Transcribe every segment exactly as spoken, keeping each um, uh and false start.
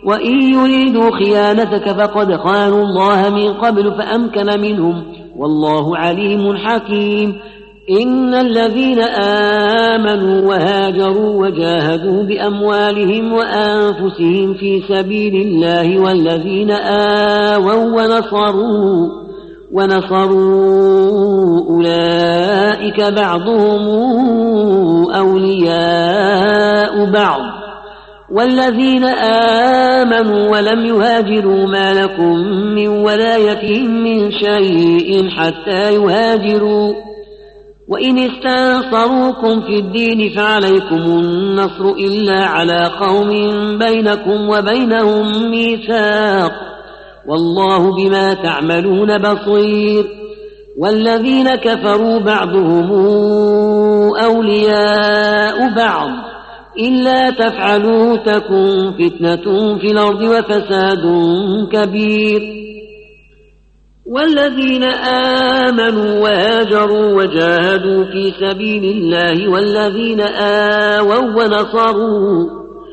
وإن يريدوا خيانتك فقد خانوا الله من قبل فأمكن منهم والله عليم حكيم. إن الذين آمنوا وهاجروا وجاهدوا بأموالهم وأنفسهم في سبيل الله والذين آووا ونصروا ونصروا أولئك بعضهم أولياء بعض والذين آمنوا ولم يهاجروا ما لكم من ولايتهم من شيء حتى يهاجروا وإن استنصروكم في الدين فعليكم النصر إلا على قوم بينكم وبينهم ميثاق والله بما تعملون بصير. والذين كفروا بعضهم أولياء بعض إلا تفعلوا تكن فتنة في الأرض وفساد كبير. والذين آمنوا وهاجروا وجاهدوا في سبيل الله والذين آووا ونصروا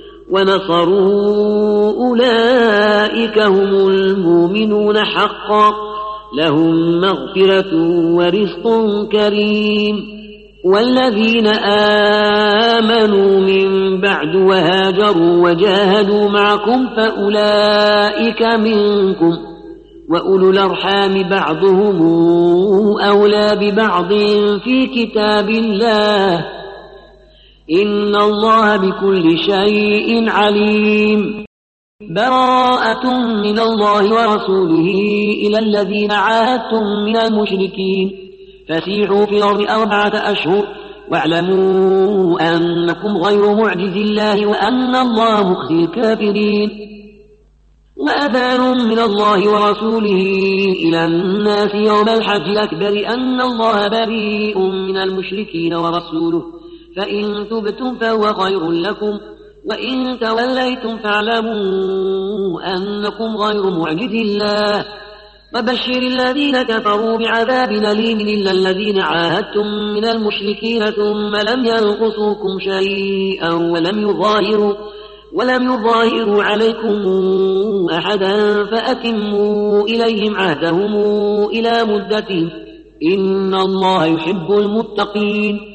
ونصروا أولئك هم المؤمنون حقا لهم مغفرة ورزق كريم. والذين آمنوا من بعد وهاجروا وجاهدوا معكم فأولئك منكم وأولو الأرحام بعضهم أولى ببعض في كتاب الله إن الله بكل شيء عليم. براءة من الله ورسوله إلى الذين عاهدتم من المشركين فسيحوا في الأرض أربعة أشهر واعلموا أنكم غير معجز الله وأن الله مخزي الكافرين. وأذان من الله ورسوله إلى الناس يوم الحج الأكبر أن الله بريء من المشركين ورسوله فإن تبتم فهو خير لكم وإن توليتم فاعلموا أنكم غير معجز الله. وبشر الذين كفروا بعذاب أليم إلا الذين عاهدتم من المشركين ثم لم ينقصوكم شيئا ولم يظاهروا ولم يظاهروا عليكم أحدا فأتموا إليهم عهدهم إلى مدتهم إن الله يحب المتقين.